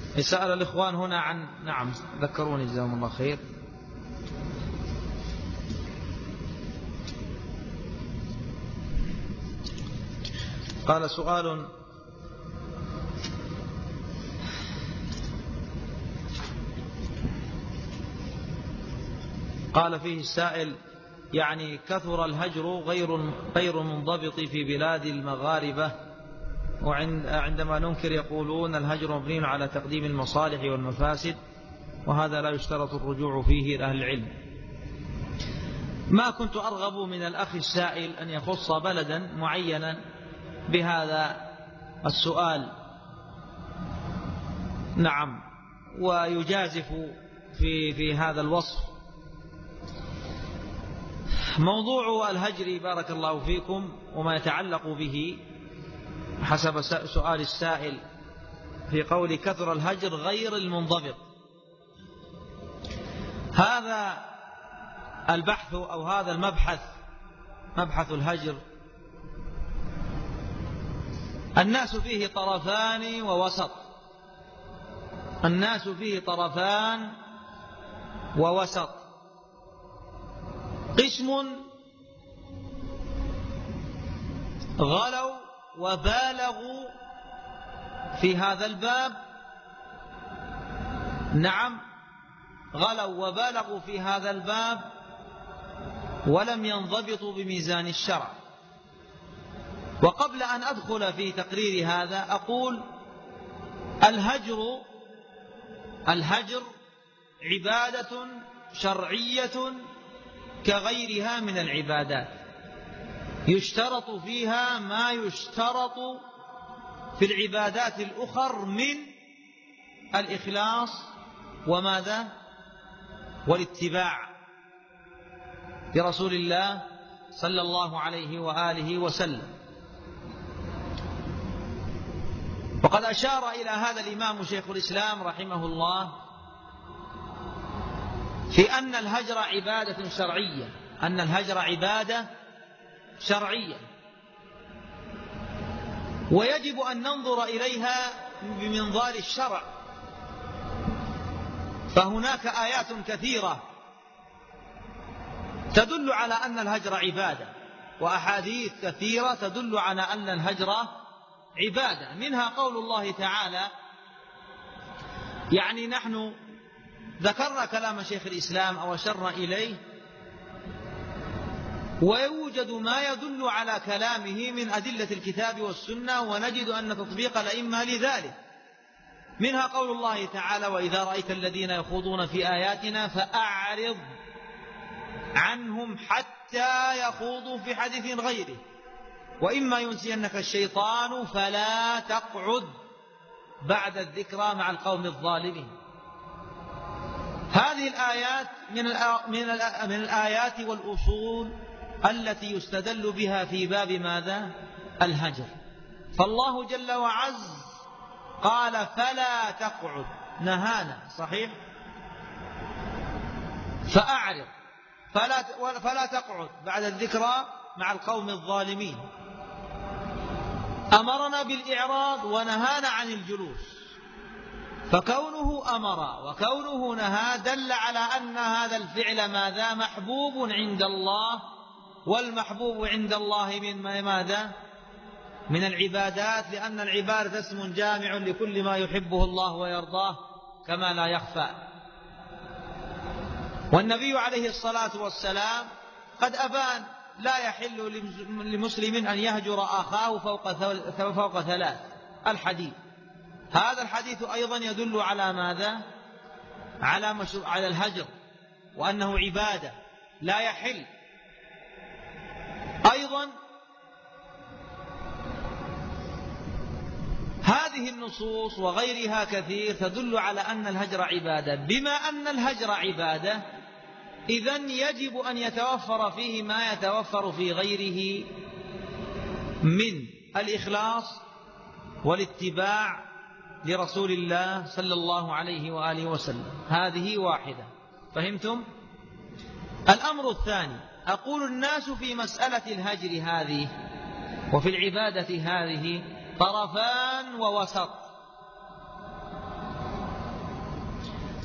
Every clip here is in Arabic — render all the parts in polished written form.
سأل الإخوان هنا عن ذكروني جزاهم الله خير. قال سؤال: قال فيه السائل: يعني كثر الهجر غير منضبط في بلاد المغاربة، وعندما ننكر يقولون الهجر مبني على تقديم المصالح والمفاسد، وهذا لا يشترط الرجوع فيه لأهل العلم. ما كنت أرغب من الأخ السائل أن يخص بلدا معينا بهذا السؤال، ويجازف في هذا الوصف. موضوع الهجر بارك الله فيكم وما يتعلق به حسب سؤال السائل في قول كثر الهجر غير المنضبط، هذا البحث أو هذا المبحث، مبحث الهجر، الناس فيه طرفان ووسط. الناس فيه طرفان ووسط. قسم غلوا وبالغوا في هذا الباب، غلوا وبالغوا في هذا الباب ولم ينضبطوا بميزان الشرع. وقبل أن أدخل في تقرير هذا أقول: الهجر عبادة شرعية كغيرها من العبادات، يشترط فيها ما يشترط في العبادات الأخر من الإخلاص والاتباع لرسول الله صلى الله عليه وآله وسلم. وقد أشار إلى هذا الإمام شيخ الإسلام رحمه الله في أن الهجر عبادة شرعية، أن الهجر عبادة شرعية، ويجب أن ننظر إليها بمنظار الشرع. فهناك آيات كثيرة تدل على أن الهجر عبادة، وأحاديث كثيرة تدل على أن الهجر عبادة، منها قول الله تعالى. يعني نحن ذكرنا كلام شيخ الإسلام أو أشرنا إليه، ويوجد ما يدل على كلامه من أدلة الكتاب والسنة، ونجد أن تطبيق الأئمة لذلك. منها قول الله تعالى: وإذا رأيت الذين يخوضون في آياتنا فأعرض عنهم حتى يخوضوا في حديث غيره، وإما ينسينك الشيطان فلا تقعد بعد الذكرى مع القوم الظالمين. هذه الآيات من الآيات والأصول التي يستدل بها في باب ماذا؟ الهجر. فالله جل وعز قال: فلا تقعد، نهانا، صحيح؟ فأعرض، فلا تقعد بعد الذكرى مع القوم الظالمين. أمرنا بالإعراض ونهانا عن الجلوس، فكونه أمر وكونه نهى دل على أن هذا الفعل ماذا؟ محبوب عند الله، والمحبوب عند الله من ماذا؟ من العبادات، لأن العبادة اسم جامع لكل ما يحبه الله ويرضاه كما لا يخفى. والنبي عليه الصلاة والسلام قد أبان: لا يحل لمسلم أن يهجر أخاه فوق ثلاث. الحديث هذا الحديث أيضا يدل على ماذا؟ على الهجر، وأنه عبادة لا يحل. أيضا هذه النصوص وغيرها كثير تدل على أن الهجر عبادة. بما أن الهجر عبادة، إذن يجب أن يتوفر فيه ما يتوفر في غيره من الإخلاص والاتباع لرسول الله صلى الله عليه وآله وسلم. هذه واحدة، فهمتم؟ الأمر الثاني، أقول: الناس في مسألة الهجر هذه وفي العبادة هذه طرفان ووسط.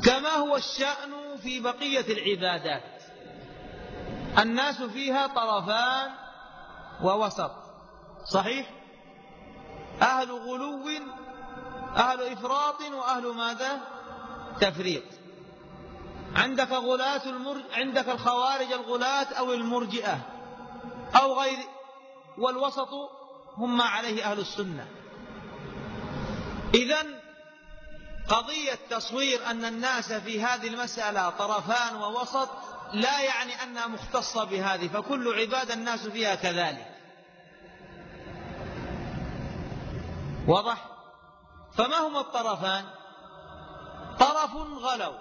كما هو الشأن في بقية العبادات. الناس فيها طرفان ووسط، صحيح؟ أهل غلو، أهل إفراط، وأهل ماذا؟ تفريط. عندك عندك الخوارج الغلاة أو المرجئة أو غير، والوسط هم ما عليه أهل السنة. إذن قضية تصوير أن الناس في هذه المسألة طرفان ووسط لا يعني أنها مختصة بهذه، فكل عبادة الناس فيها كذلك. واضح؟ فما هما الطرفان؟ طرف غلوا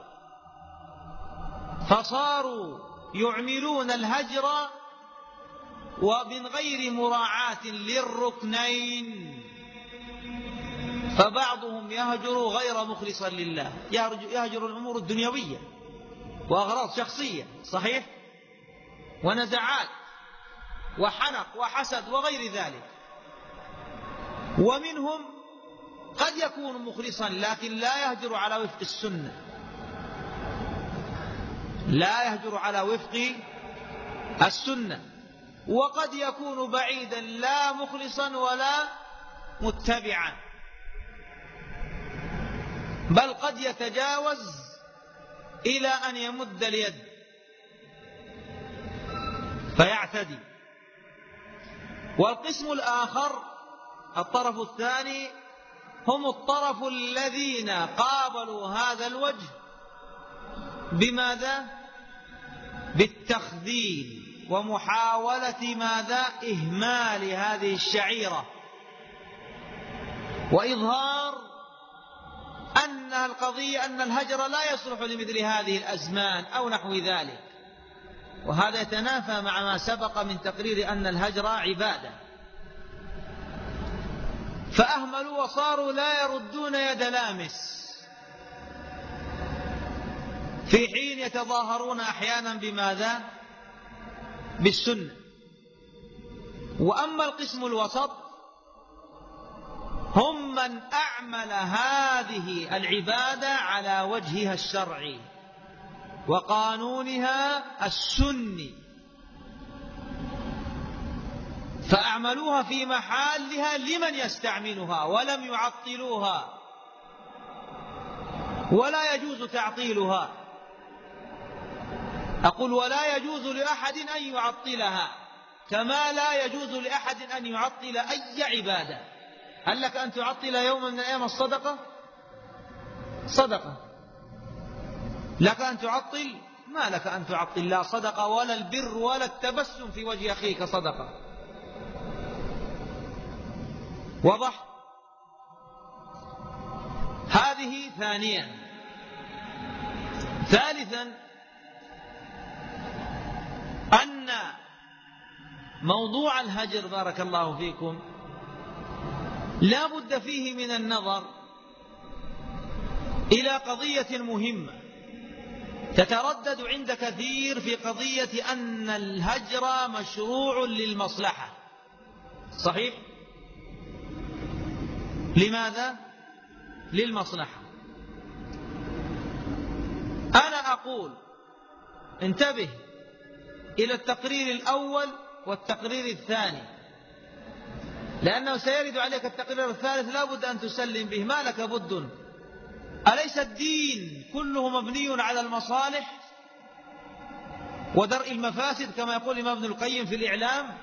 فصاروا يعملون الهجر ومن غير مراعاة للركنين، فبعضهم يهجر غير مخلصا لله، يهجر الأمور الدنيوية وأغراض شخصية، صحيح؟ ونزعات وحنق وحسد وغير ذلك. ومنهم قد يكون مخلصا لكن لا يهجر على وفق السنة، لا يهجر على وفق السنة. وقد يكون بعيدا لا مخلصا ولا متبعا، بل قد يتجاوز إلى أن يمد اليد فيعتدي. والقسم الآخر، الطرف الثاني، هم الطرف الذين قابلوا هذا الوجه بماذا؟ بالتخذيل ومحاولة ماذا؟ إهمال هذه الشعيرة، وإظهار أن القضية أن الهجر لا يصلح لمثل هذه الأزمان أو نحو ذلك. وهذا يتنافى مع ما سبق من تقرير أن الهجر عبادة. فأهملوا وصاروا لا يردون يد لامس، في حين يتظاهرون أحيانا بماذا؟ بالسنة. وأما القسم الوسط هم من أعمل هذه العبادة على وجهها الشرعي وقانونها السني، فأعملوها في محلها لمن يستعملها ولم يعطلوها، ولا يجوز تعطيلها. أقول ولا يجوز لأحد أن يعطلها، كما لا يجوز لأحد أن يعطل أي عبادة. هل لك أن تعطل يوما من أيام الصدقة؟ صدقة. لك أن تعطل؟ ما لك أن تعطل، لا صدقة ولا البر ولا التبسم في وجه أخيك صدقة. وضح؟ هذه ثانيا. ثالثا، أن موضوع الهجر بارك الله فيكم لا بد فيه من النظر إلى قضية مهمة تتردد عند كثير في قضية أن الهجر مشروع للمصلحة، صحيح؟ لماذا؟ للمصلحة. أنا أقول انتبه إلى التقرير الأول والتقرير الثاني، لأنه سيرد عليك التقرير الثالث لا بد أن تسلم به، ما لك بد. أليس الدين كله مبني على المصالح ودرء المفاسد كما يقول الإمام ابن القيم في الإعلام؟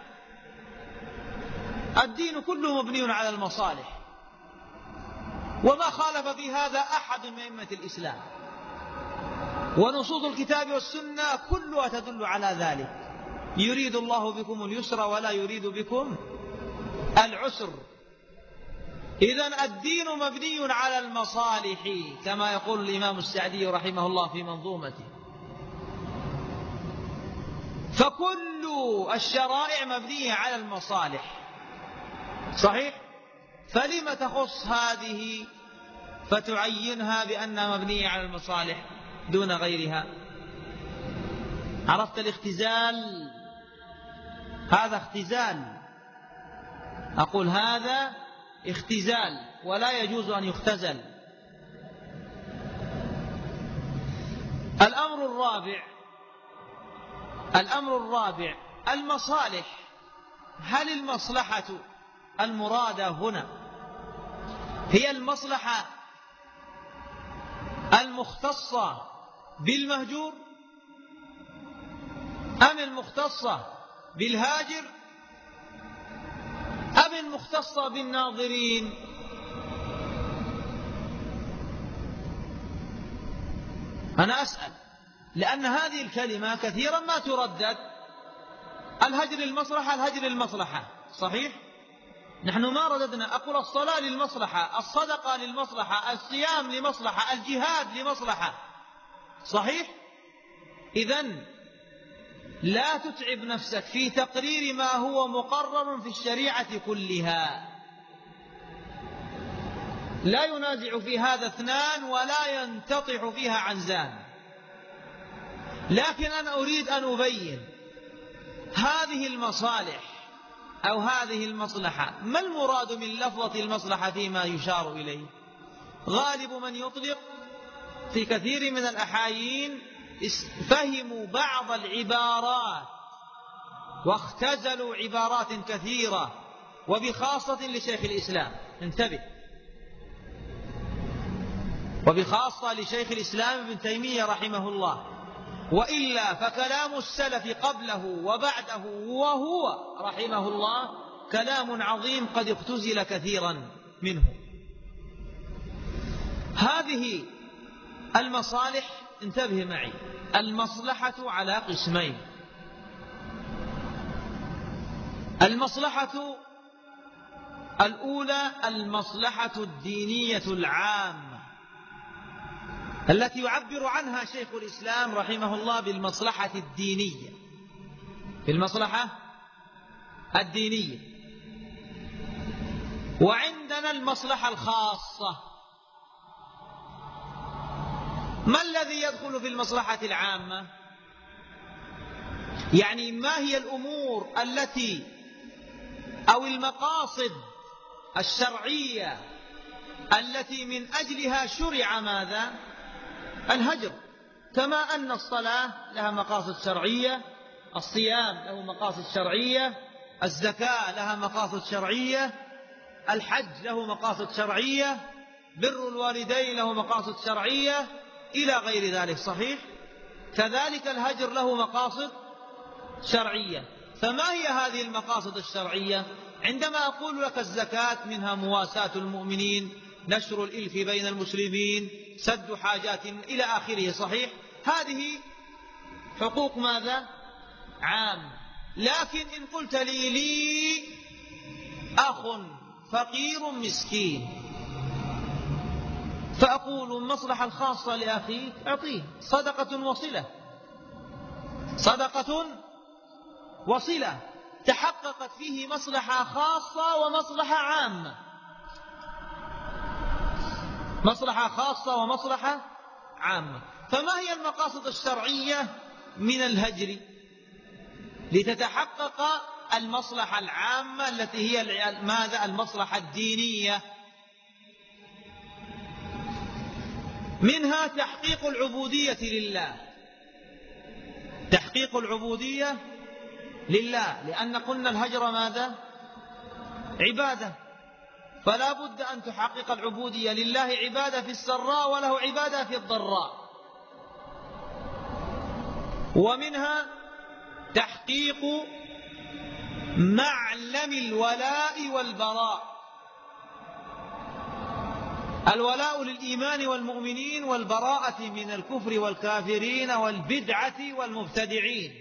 الدين كله مبني على المصالح، وما خالف في هذا أحد من أئمة الإسلام، ونصوص الكتاب والسنة كلها تدل على ذلك. يريد الله بكم اليسر ولا يريد بكم العسر. إذن الدين مبني على المصالح كما يقول الإمام السعدي رحمه الله في منظومته. فكل الشرائع مبنية على المصالح، صحيح؟ فلم تخص هذه فتعينها بأنها مبنية على المصالح دون غيرها؟ عرفت الاختزال؟ هذا اختزال، أقول هذا اختزال ولا يجوز أن يختزل. الأمر الرابع المصالح. هل المصلحة المرادة هنا هي المصلحة المختصة بالمهجور أم المختصة بالهاجر أم المختصة بالناظرين؟ أنا أسأل، لأن هذه الكلمة كثيرا ما تردد. الهجر المصلحة صحيح؟ نحن ما رددنا. أقول الصلاة للمصلحة، الصدقة للمصلحة، الصيام لمصلحة، الجهاد لمصلحة، صحيح؟ إذن لا تتعب نفسك في تقرير ما هو مقرر في الشريعة كلها. لا ينازع في هذا اثنان ولا ينتطح فيها عنزان. لكن أنا أريد أن أبين هذه المصالح أو هذه المصلحة، ما المراد من لفظة المصلحة فيما يشار إليه؟ غالب من يطلق في كثير من الأحايين فهموا بعض العبارات واختزلوا عبارات كثيرة، وبخاصة لشيخ الإسلام، انتبه، وبخاصة لشيخ الإسلام ابن تيمية رحمه الله. وإلا فكلام السلف قبله وبعده وهو رحمه الله كلام عظيم قد اختزل كثيرا منه. هذه المصالح، انتبه معي، المصلحة على قسمين. المصلحة الأولى المصلحة الدينية العامة التي يعبر عنها شيخ الإسلام رحمه الله بالمصلحة الدينية، بالمصلحة الدينية. وعندنا المصلحة الخاصة. ما الذي يدخل في المصلحة العامة؟ يعني ما هي الأمور التي أو المقاصد الشرعية التي من أجلها شرع ماذا؟ الهجر. كما أن الصلاة لها مقاصد شرعية، الصيام له مقاصد شرعية، الزكاة لها مقاصد شرعية، الحج له مقاصد شرعية، بر الوالدين له مقاصد شرعية، إلى غير ذلك، صحيح؟ كذلك الهجر له مقاصد شرعية. فما هي هذه المقاصد الشرعية؟ عندما أقول لك الزكاة منها مواساة المؤمنين، نشر الإلف بين المسلمين، سد حاجات إلى آخره، صحيح؟ هذه حقوق ماذا؟ عام. لكن إن قلت لي أخ فقير مسكين، فأقول المصلحة الخاصة لأخيك أعطيه صدقة وصلة، صدقة وصلة تحققت فيه مصلحة خاصة ومصلحة عامة، مصلحة خاصة ومصلحة عامة. فما هي المقاصد الشرعية من الهجر لتتحقق المصلحة العامة التي هي ماذا؟ المصلحة الدينية. منها تحقيق العبودية لله، تحقيق العبودية لله، لأن قلنا الهجر ماذا؟ عبادة، فلا بد أن تحقق العبودية لله، عبادة في السراء وله عبادة في الضراء. ومنها تحقيق معلم الولاء والبراء، الولاء للإيمان والمؤمنين، والبراءة من الكفر والكافرين والبدعة والمبتدعين.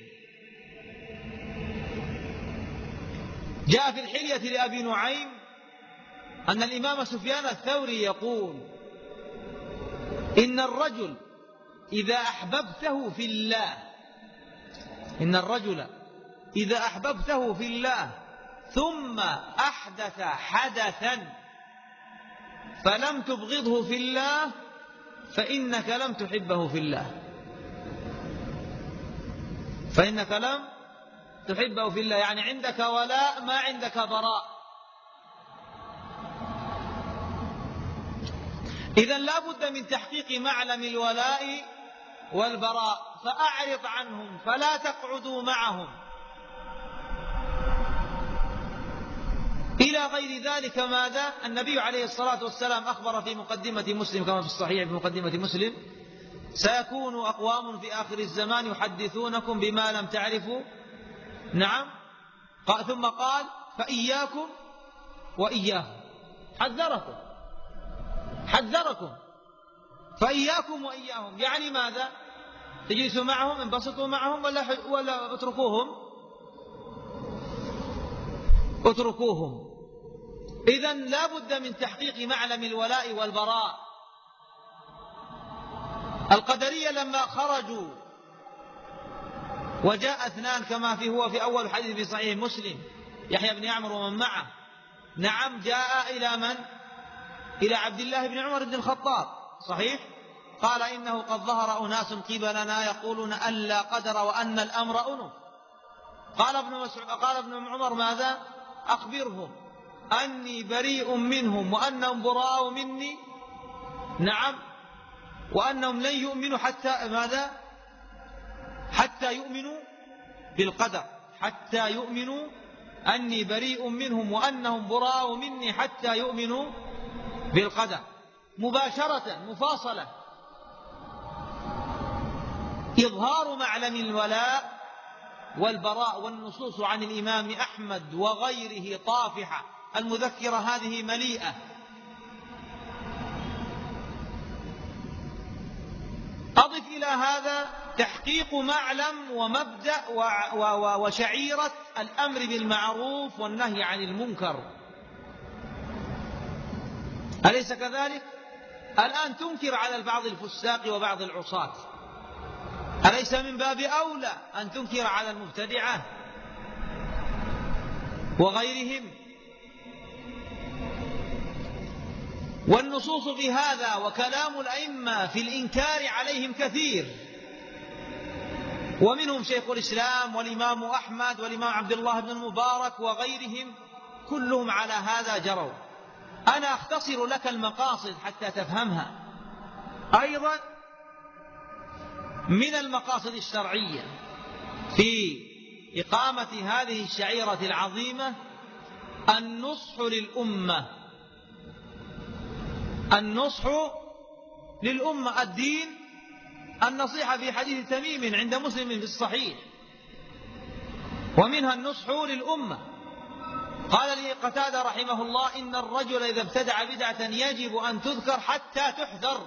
جاء في الحلية لأبي نعيم أن الإمام سفيان الثوري يقول: إن الرجل إذا أحببته في الله، إن الرجل إذا أحببته في الله ثم أحدث حدثا فلم تبغضه في الله فإنك لم تحبه في الله، فإنك لم تحبه في الله، يعني عندك ولاء ما عندك براء. إذن لا بد من تحقيق معلم الولاء والبراء فأعرض عنهم فلا تقعدوا معهم إلى غير ذلك. ماذا؟ النبي عليه الصلاة والسلام أخبر في مقدمة مسلم كما في الصحيح في مقدمة مسلم: سيكون أقوام في آخر الزمان يحدثونكم بما لم تعرفوا. نعم. ثم قال: فإياكم وإياهم. حذركم فإياكم وإياهم، يعني ماذا؟ تجلسوا معهم، انبسطوا معهم، ولا اتركوهم. إذن لا بد من تحقيق معلم الولاء والبراء. القدرية لما خرجوا وجاء اثنان كما هو في أول حديث في صحيح مسلم، يحيى بن يعمر ومن معه، نعم، جاء إلى من؟ إلى عبد الله بن عمر بن الخطاب، صحيح؟ قال: إنه قد ظهر أناس قبلنا يقولون أن لا قدر وأن الأمر أنف. قال ابن عمر: ماذا؟ أخبرهم أني بريء منهم وأنهم براء مني. نعم. وأنهم لن يؤمنوا حتى ماذا؟ حتى يؤمنوا بالقدر، حتى يؤمنوا أني بريء منهم وأنهم براء مني حتى يؤمنوا بالقدر. مباشرة، مفاصلة، إظهار معلم الولاء والبراء. والنصوص عن الإمام أحمد وغيره طافحة، المذكرة هذه مليئة. أضف إلى هذا تحقيق معلم ومبدأ وشعيرة الأمر بالمعروف والنهي عن المنكر. أليس كذلك؟ الآن تنكر على البعض الفساق وبعض العصاة، أليس من باب أولى أن تنكر على المبتدعة وغيرهم؟ والنصوص في هذا وكلام الأئمة في الإنكار عليهم كثير، ومنهم شيخ الإسلام والإمام أحمد والإمام عبد الله بن المبارك وغيرهم، كلهم على هذا جروا. أنا أختصر لك المقاصد حتى تفهمها. أيضا من المقاصد الشرعية في إقامة هذه الشعيرة العظيمة النصح للأمة. النصح للأمة، الدين النصيحة، في حديث تميم عند مسلم في الصحيح، ومنها النصح للأمة. قال لي قتادة رحمه الله: إن الرجل إذا ابتدع بدعة يجب أن تذكر حتى تحذر.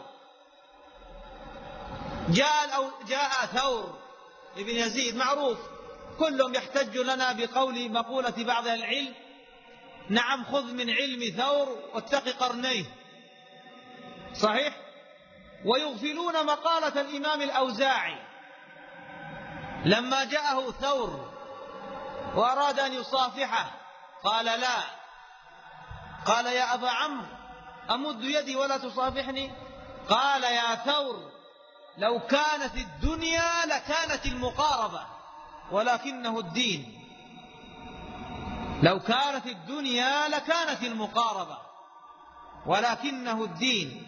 جاء ثور ابن يزيد معروف، كلهم يحتج لنا بقول مقولة بعض العلم: نعم، خذ من علم ثور واتق قرنيه، صحيح؟ ويغفلون مقالة الإمام الأوزاعي لما جاءه ثور وأراد أن يصافحه قال: لا. قال: يا أبا عمرو، أمد يدي ولا تصافحني؟ قال: يا ثور، لو كانت الدنيا لكانت المقاربة ولكنه الدين. لو كانت الدنيا لكانت المقاربة ولكنه الدين،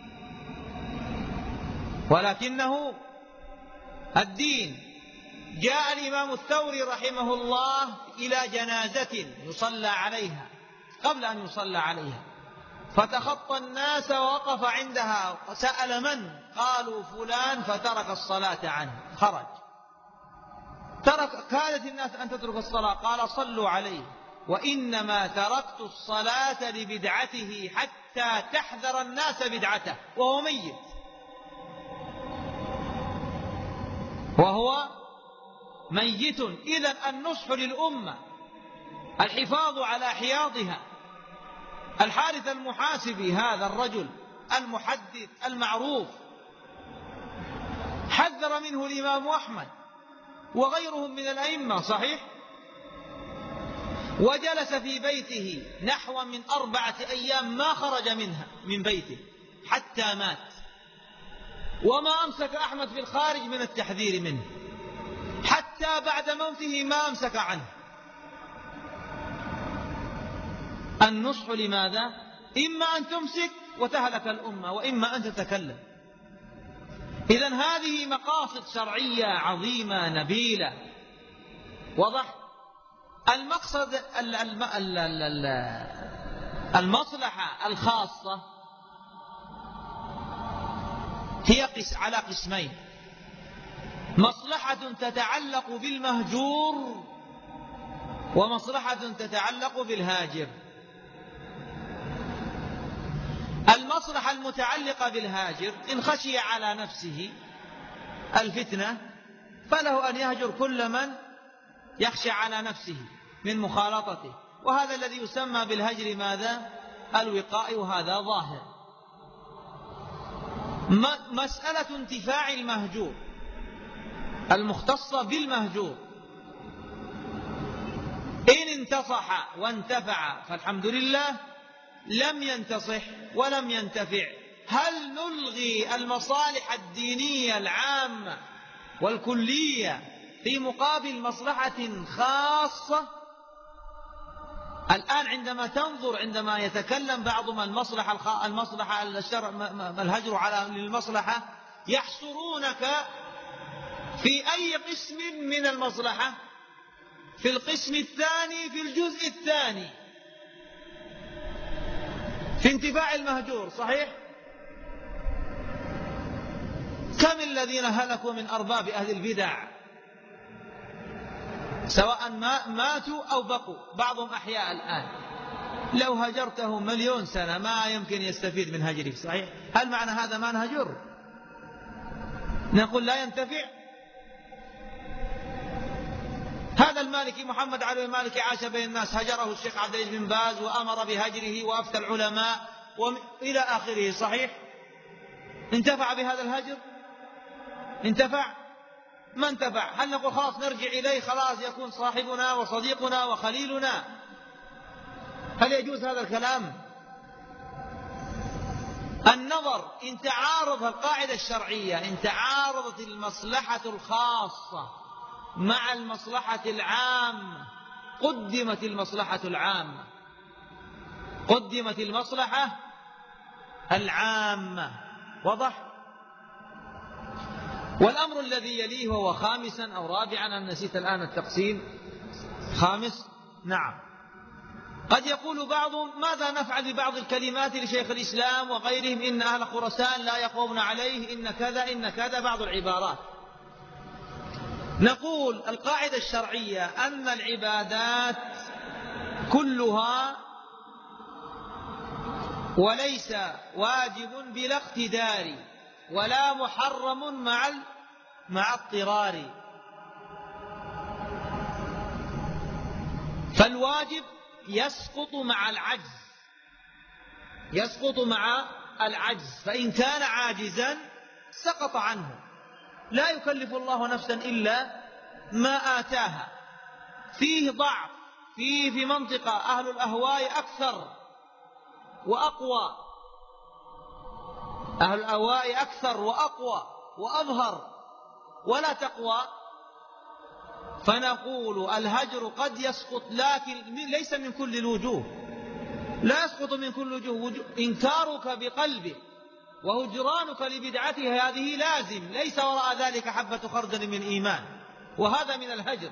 ولكنه الدين. جاء الإمام الثوري رحمه الله إلى جنازة يصلى عليها، قبل أن يصلى عليها فتخطى الناس ووقف عندها وسأل: من؟ قالوا: فلان، فترك الصلاة عنه، خرج. كانت الناس أن تترك الصلاة، قال: صلوا عليه، وإنما تركت الصلاة لبدعته حتى تحذر الناس بدعته، وهو ميت، وهو ميت. إذن النصح للأمة، الحفاظ على حياضها. الحارث المحاسبي هذا الرجل المحدث المعروف حذر منه الإمام أحمد وغيرهم من الأئمة، صحيح؟ وجلس في بيته نحو من 4 أيام ما خرج من بيته حتى مات، وما أمسك أحمد في الخارج من التحذير منه، حتى بعد موته ما أمسك عنه. النصح لماذا؟ إما أن تمسك وتهلك الأمة، وإما أن تتكلم. إذن هذه مقاصد شرعية عظيمة نبيلة. وضح. المقصد المصلحة الخاصة هي على قسمين: مصلحة تتعلق بالمهجور ومصلحة تتعلق بالهاجر. المصلحة المتعلقة بالهاجر إن خشي على نفسه الفتنة فله أن يهجر كل من يخشى على نفسه من مخالطته، وهذا الذي يسمى بالهجر ماذا؟ الوقائي، وهذا ظاهر. مسألة انتفاع المهجور المختصة بالمهجور، إن انتصح وانتفع فالحمد لله، لم ينتصح ولم ينتفع، هل نلغي المصالح الدينية العامة والكلية في مقابل مصلحة خاصة؟ الآن عندما يتكلم بعضهم المصلحة الهجر على للمصلحة، يحصرونك في أي قسم من المصلحة؟ في القسم الثاني، في الجزء الثاني، في انتفاع المهجور. صحيح؟ كم الذين هلكوا من أرباب أهل البدع، سواء ماتوا أو بقوا، بعضهم أحياء الآن، لو هجرته 1,000,000 سنة ما يمكن يستفيد من هجرك. صحيح؟ هل معنى هذا ما نهجر؟ نقول لا ينتفع؟ هذا المالكي محمد علي المالكي عاش بين الناس، هجره الشيخ عبد العزيز بن باز وأمر بهجره وأفتى العلماء إلى آخره. صحيح؟ انتفع بهذا الهجر؟ انتفع؟ ما انتفع. هل نقول خلاص نرجع إليه، خلاص يكون صاحبنا وصديقنا وخليلنا؟ هل يجوز هذا الكلام؟ النظر إن تعارض القاعدة الشرعية، إن تعارضت المصلحة الخاصة مع المصلحة العامة، قدمت المصلحة العامة، قدمت المصلحة العامة. وضح. والأمر الذي يليه وهو خامسا أو رابعا، أنا نسيت الآن التقسيم. خامس، نعم. قد يقول بعضهم ماذا نفعل ببعض الكلمات لشيخ الإسلام وغيرهم، إن أهل خراسان لا يقومون عليه، إن كذا إن كذا، بعض العبارات. نقول القاعدة الشرعية أن العبادات كلها وليس واجب بلا اقتدار، ولا محرم مع اضطرار. فالواجب يسقط مع العجز، يسقط مع العجز، فإن كان عاجزا سقط عنه. لا يكلف الله نفسا إلا ما آتاها. فيه ضعف، فيه في منطقة أهل الأهواء أكثر وأقوى، أهل الأهواء أكثر وأقوى وأظهر ولا تقوى، فنقول الهجر قد يسقط، لكن ليس من كل الوجوه، لا يسقط من كل الوجوه. إنكارك بقلبك وهجرانك لبدعته هذه لازم، ليس وراء ذلك حبة خردل من إيمان، وهذا من الهجر،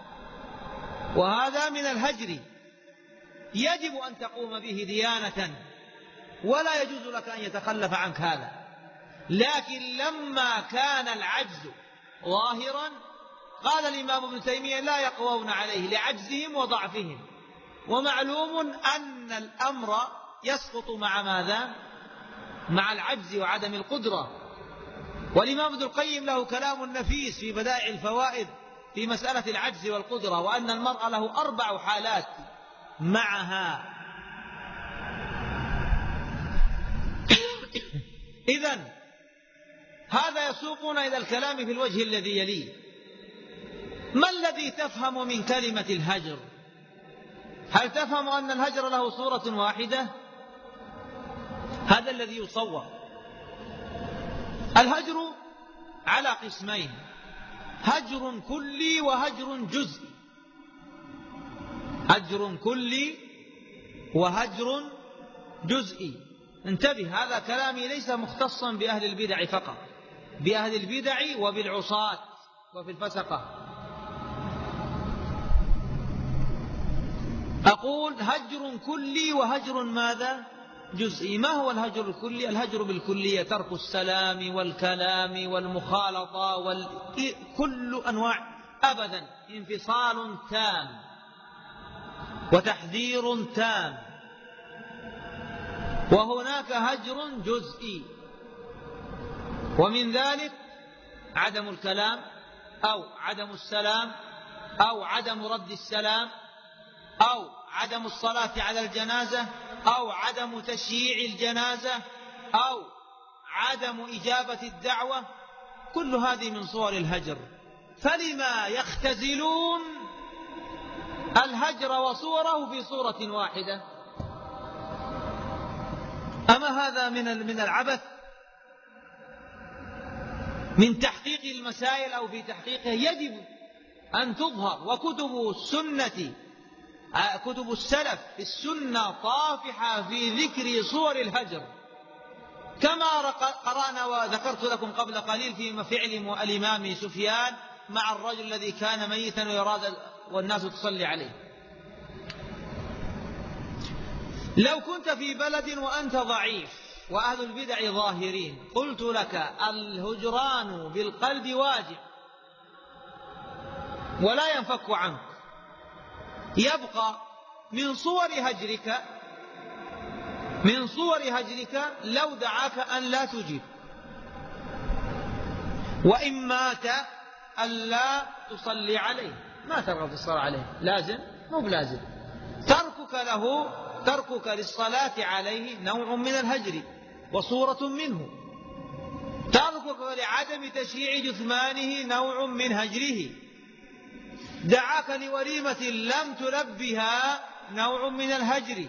وهذا من الهجر يجب أن تقوم به ديانة، ولا يجوز لك أن يتخلف عنك هذا. لكن لما كان العجز ظاهرا قال الإمام ابن تيمية لا يقوون عليه لعجزهم وضعفهم، ومعلوم أن الأمر يسقط مع ماذا؟ مع العجز وعدم القدرة. والإمام ابن القيم له كلام نفيس في بدائع الفوائد في مسألة العجز والقدرة، وأن المرء له 4 حالات معها. إذن هذا يسوقنا إلى الكلام في الوجه الذي يليه: ما الذي تفهم من كلمة الهجر؟ هل تفهم أن الهجر له صورة واحدة؟ هذا الذي يصور. الهجر على قسمين: هجر كلي وهجر جزئي. هجر كلي وهجر جزئي. انتبه، هذا كلامي ليس مختصا بأهل البدع فقط، بأهل البدع وبالعصاة وفي الفسقة. أقول هجر كلي وهجر ماذا؟ جزئي. ما هو الهجر الكلي؟ الهجر بالكلية ترك السلام والكلام والمخالطة كل أنواع، أبدا انفصال تام وتحذير تام. وهناك هجر جزئي، ومن ذلك عدم الكلام أو عدم السلام أو عدم رد السلام أو عدم الصلاة على الجنازة أو عدم تشييع الجنازة أو عدم إجابة الدعوة، كل هذه من صور الهجر. فلما يختزلون الهجر وصوره في صورة واحدة؟ أما هذا من العبث من تحقيق المسائل أو في تحقيقها يجب أن تظهر. وكتب السنة كتب السلف في السنة طافحة في ذكر صور الهجر، كما قرأنا وذكرت لكم قبل قليل في فعل الإمام سفيان مع الرجل الذي كان ميتا ويراد والناس تصلي عليه. لو كنت في بلد وأنت ضعيف وأهل البدع ظاهرين، قلت لك الهجران بالقلب واجب ولا ينفك عنك، يبقى من صور هجرك لو دعاك أن لا تجيب، وإن مات أن لا تصلي عليه، ما ترغب في الصلاة عليه، لازم مو بلازم. تركك للصلاة عليه نوع من الهجر وصورة منه، تركك لعدم تشييع جثمانه نوع من هجره، دعاك لوليمة لم تلبها نوع من الهجر.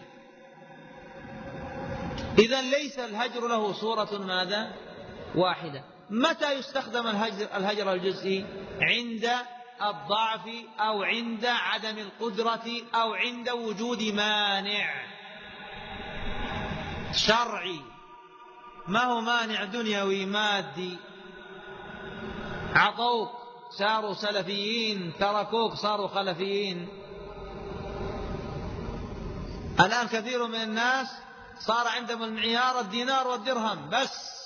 إذن ليس الهجر له صورة ماذا؟ واحدة. متى يستخدم الهجر الجزئي؟ عند الضعف أو عند عدم القدرة أو عند وجود مانع شرعي. ما هو مانع دنيوي مادي؟ عطوك صاروا سلفيين، تركوك صاروا خلفيين. الآن كثير من الناس صار عندهم المعيار الدينار والدرهم بس،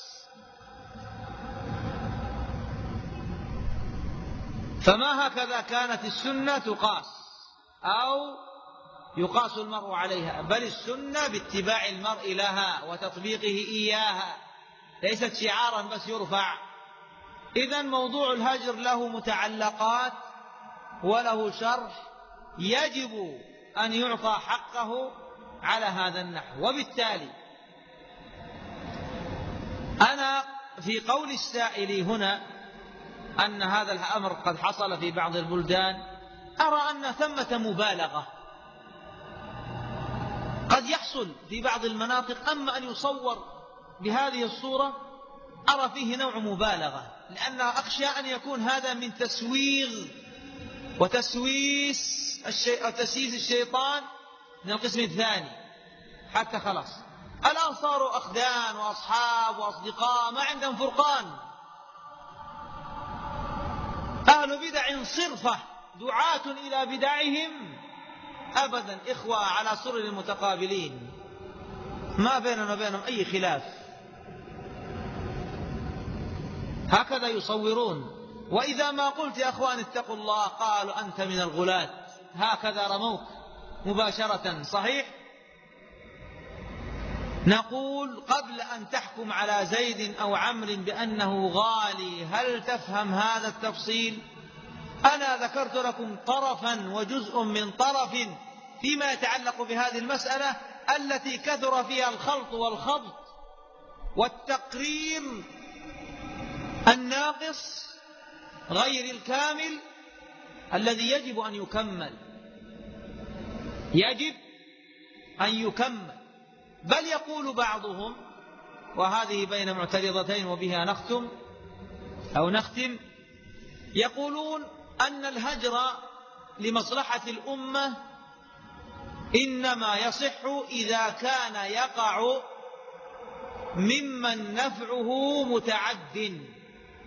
فما هكذا كانت السنة تقاس أو يقاس المرء عليها، بل السنة باتباع المرء لها وتطبيقه إياها، ليست شعارا بس يرفع. إذن موضوع الهجر له متعلقات وله شرح، يجب أن يعطى حقه على هذا النحو. وبالتالي أنا في قول السائل هنا أن هذا الأمر قد حصل في بعض البلدان، أرى أن ثمة مبالغة قد يحصل في بعض المناطق، أما أن يصور بهذه الصورة أرى فيه نوع مبالغة، لأن أخشى أن يكون هذا من تسويغ وتسويس الشيطان من القسم الثاني، حتى خلاص الآن صاروا أخدان وأصحاب وأصدقاء ما عندهم فرقان، أهل بدع صرفة دعاة إلى بدعهم أبدا، إخوة على سرر متقابلين ما بيننا وبينهم أي خلاف، هكذا يصورون. وإذا ما قلت يا أخوان اتقوا الله قالوا أنت من الغلاة، هكذا رموك مباشرة. صحيح؟ نقول قبل أن تحكم على زيد أو عمرو بأنه غالي، هل تفهم هذا التفصيل؟ أنا ذكرت لكم طرفا وجزء من طرف فيما يتعلق بهذه المسألة التي كثر فيها الخلط والخبط والتقرير الناقص غير الكامل الذي يجب أن يكمل، يجب أن يكمل. بل يقول بعضهم، وهذه بين معترضتين وبها نختم، يقولون أن الهجر لمصلحة الأمة إنما يصح إذا كان يقع ممن نفعه متعد،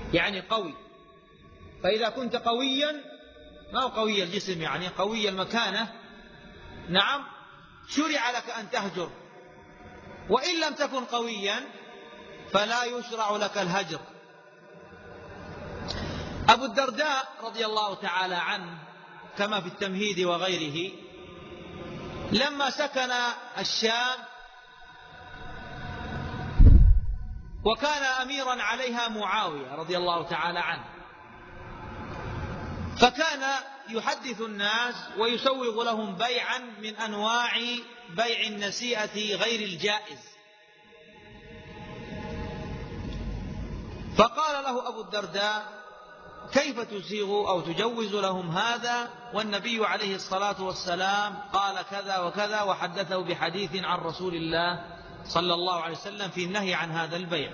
يعني قوي. فإذا كنت قويا، ما هو قوي الجسم يعني قوي المكانة، نعم، شرع لك أن تهجر. وإن لم تكن قويا فلا يشرع لك الهجر. أبو الدرداء رضي الله تعالى عنه كما في التمهيد وغيره لما سكن الشام وكان أميرا عليها معاوية رضي الله تعالى عنه، فكان يحدث الناس ويسوغ لهم بيعا من أنواع بيع النسيئة غير الجائز. فقال له أبو الدرداء: كيف تسيغ أو تجوز لهم هذا والنبي عليه الصلاة والسلام قال كذا وكذا، وحدثه بحديث عن رسول الله صلى الله عليه وسلم في النهي عن هذا البيع.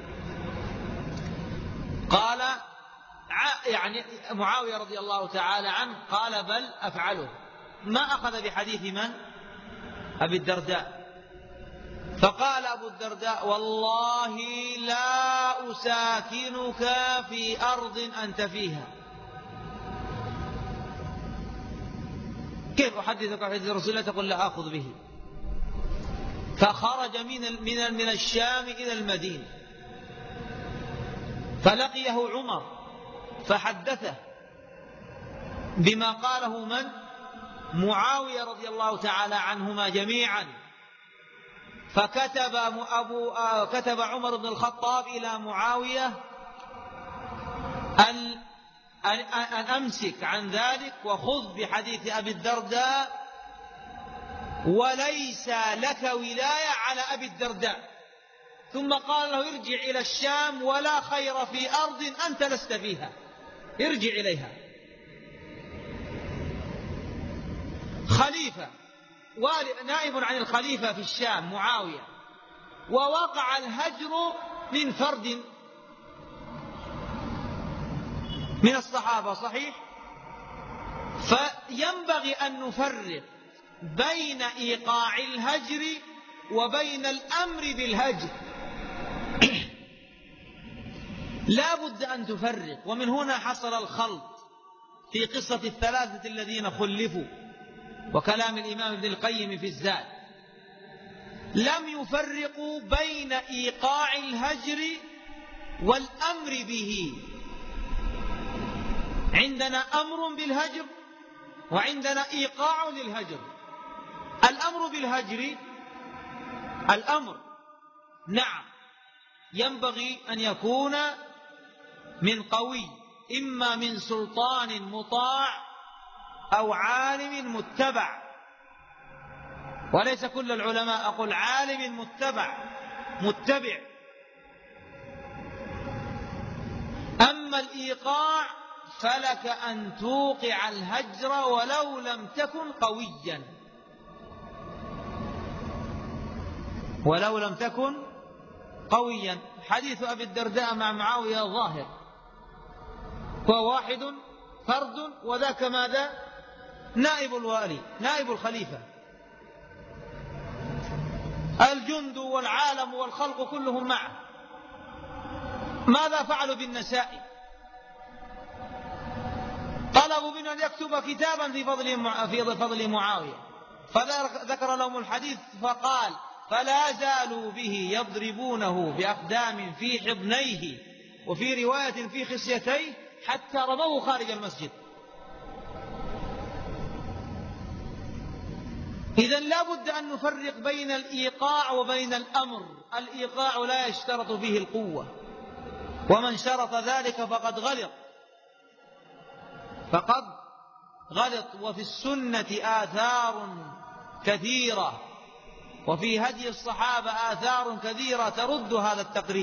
قال يعني معاوية رضي الله تعالى عنه قال: بل أفعله. ما أخذ بحديث من؟ أبي الدرداء. فقال أبو الدرداء: والله لا أساكنك في أرض أنت فيها. كيف أحدثك عن حديث رسول الله تقول لا آخذ به؟ فخرج من الشام إلى المدينة فلقيه عمر فحدثه بما قاله من؟ معاوية رضي الله تعالى عنهما جميعا. فكتب عمر بن الخطاب إلى معاوية أن أمسك عن ذلك وخذ بحديث أبي الدرداء، وليس لك ولاية على أبي الدرداء. ثم قال له: ارجع إلى الشام ولا خير في أرض أنت لست فيها، ارجع إليها. خليفة نائب عن الخليفة في الشام معاوية، ووقع الهجر من فرد من الصحابة، صحيح؟ فينبغي أن نفرق بين إيقاع الهجر وبين الأمر بالهجر. لا بد أن تفرق. ومن هنا حصل الخلط في قصة الثلاثة الذين خلفوا وكلام الإمام ابن القيم في الزاد. لم يفرقوا بين إيقاع الهجر والأمر به. عندنا أمر بالهجر وعندنا إيقاع للهجر. الأمر بالهجر الأمر نعم ينبغي أن يكون من قوي، إما من سلطان مطاع أو عالم متبع، وليس كل العلماء أقول عالم متبع. أما الإيقاع فلك أن توقع الهجر ولو لم تكن قويا، ولو لم تكن قويا. حديث أبي الدرداء مع معاوية ظاهر، هو واحد فرد، وذاك ماذا؟ نائب الوالي، نائب الخليفة. الجند والعالم والخلق كلهم معه. ماذا فعلوا بالنسائي؟ طلبوا منه أن يكتب كتابا في فضل معاوية، فذكر لهم الحديث فقال: فلا زالوا به يضربونه بأقدام في حضنيه، وفي رواية في خصيتيه، حتى رموه خارج المسجد. إذن لا بد أن نفرق بين الإيقاع وبين الأمر. الإيقاع لا يشترط فيه القوة، ومن شرط ذلك فقد غلط. وفي السنة آثار كثيرة، وفي هدي الصحابة آثار كثيرة ترد هذا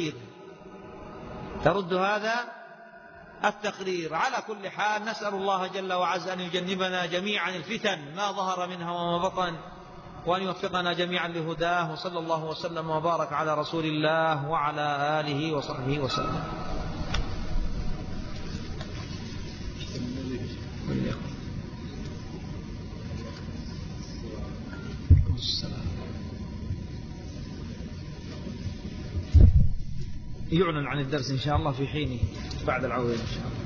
التقرير. على كل حال نسأل الله جل وعز أن يجنبنا جميعا الفتن ما ظهر منها وما بطن، وأن يوفقنا جميعا لهداه. وصلى الله وسلم وبارك على رسول الله وعلى آله وصحبه وسلم. يعلن عن الدرس إن شاء الله في حينه. بعد العودة إن شاء الله.